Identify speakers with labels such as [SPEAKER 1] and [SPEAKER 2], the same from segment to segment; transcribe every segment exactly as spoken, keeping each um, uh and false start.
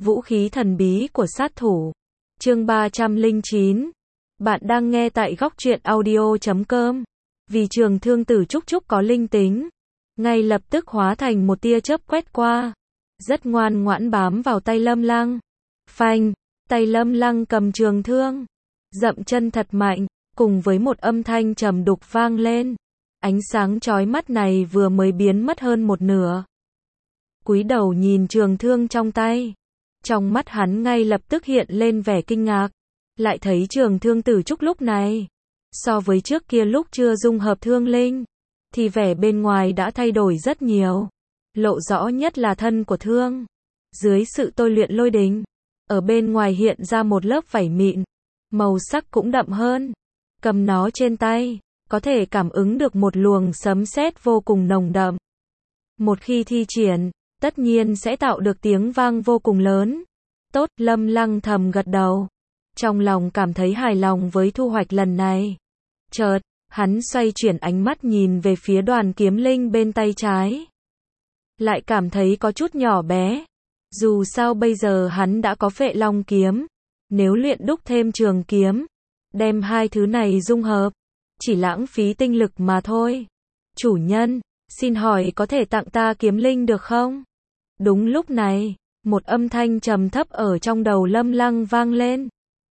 [SPEAKER 1] Vũ khí thần bí của sát thủ. Chương ba trăm lẻ chín. Bạn đang nghe tại góc truyện audio chấm com. Vì trường thương tử Trúc Trúc có linh tính, ngay lập tức hóa thành một tia chớp quét qua, rất ngoan ngoãn bám vào tay Lâm Lăng. Phanh, tay Lâm Lăng cầm trường thương, dậm chân thật mạnh, cùng với một âm thanh trầm đục vang lên. Ánh sáng chói mắt này vừa mới biến mất hơn một nửa. Cúi đầu nhìn trường thương trong tay, trong mắt hắn ngay lập tức hiện lên vẻ kinh ngạc, lại thấy trường thương tử Trúc lúc này, so với trước kia lúc chưa dung hợp thương linh, thì vẻ bên ngoài đã thay đổi rất nhiều. Lộ rõ nhất là thân của thương, dưới sự tôi luyện lôi đình, ở bên ngoài hiện ra một lớp vảy mịn, màu sắc cũng đậm hơn. Cầm nó trên tay, có thể cảm ứng được một luồng sấm sét vô cùng nồng đậm. Một khi thi triển, tất nhiên sẽ tạo được tiếng vang vô cùng lớn. Tốt, Lâm Lăng thầm gật đầu, trong lòng cảm thấy hài lòng với thu hoạch lần này. Chợt, hắn xoay chuyển ánh mắt nhìn về phía đoàn kiếm linh bên tay trái. Lại cảm thấy có chút nhỏ bé. Dù sao bây giờ hắn đã có Phệ Long kiếm, nếu luyện đúc thêm trường kiếm, đem hai thứ này dung hợp, chỉ lãng phí tinh lực mà thôi. Chủ nhân, xin hỏi có thể tặng ta kiếm linh được không? Đúng lúc này, một âm thanh trầm thấp ở trong đầu Lâm Lăng vang lên.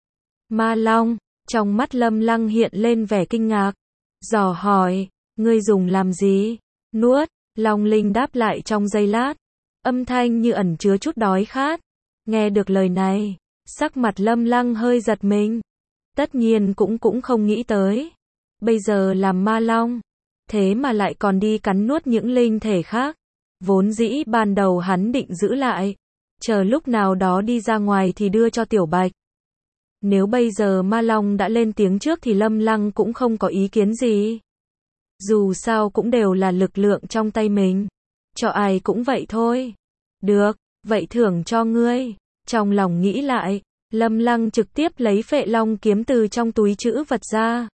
[SPEAKER 1] Ma Long, trong mắt Lâm Lăng hiện lên vẻ kinh ngạc, dò hỏi, ngươi dùng làm gì? Nuốt, Long Linh đáp lại trong giây lát, âm thanh như ẩn chứa chút đói khát. Nghe được lời này, sắc mặt Lâm Lăng hơi giật mình. Tất nhiên cũng cũng không nghĩ tới, bây giờ làm ma long, thế mà lại còn đi cắn nuốt những linh thể khác. Vốn dĩ ban đầu hắn định giữ lại, chờ lúc nào đó đi ra ngoài thì đưa cho Tiểu Bạch. Nếu bây giờ ma long đã lên tiếng trước thì Lâm Lăng cũng không có ý kiến gì. Dù sao cũng đều là lực lượng trong tay mình, cho ai cũng vậy thôi. Được, vậy thưởng cho ngươi. Trong lòng nghĩ lại, Lâm Lăng trực tiếp lấy Phệ Long kiếm từ trong túi trữ vật ra.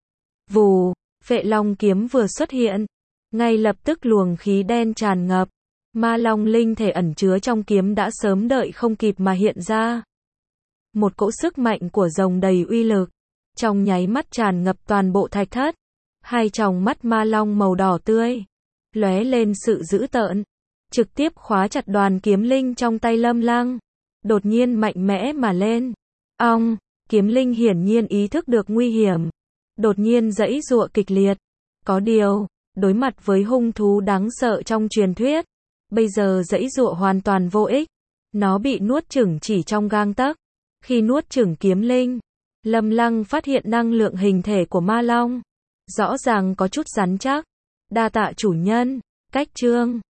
[SPEAKER 1] Vù, Phệ Long kiếm vừa xuất hiện, ngay lập tức luồng khí đen tràn ngập. Ma Long linh thể ẩn chứa trong kiếm đã sớm đợi không kịp mà hiện ra. Một cỗ sức mạnh của rồng đầy uy lực, trong nháy mắt tràn ngập toàn bộ thạch thất. Hai tròng mắt Ma Long màu đỏ tươi, lóe lên sự dữ tợn, trực tiếp khóa chặt đoàn kiếm linh trong tay Lâm Lăng. Đột nhiên mạnh mẽ mà lên. Ong, kiếm linh hiển nhiên ý thức được nguy hiểm, đột nhiên giãy giụa kịch liệt. Có điều, đối mặt với hung thú đáng sợ trong truyền thuyết, bây giờ giãy giụa hoàn toàn vô ích. Nó bị nuốt chửng chỉ trong gang tấc. Khi nuốt chửng kiếm linh, Lâm Lăng phát hiện năng lượng hình thể của ma long rõ ràng có chút rắn chắc. Đa tạ chủ nhân. Cách chương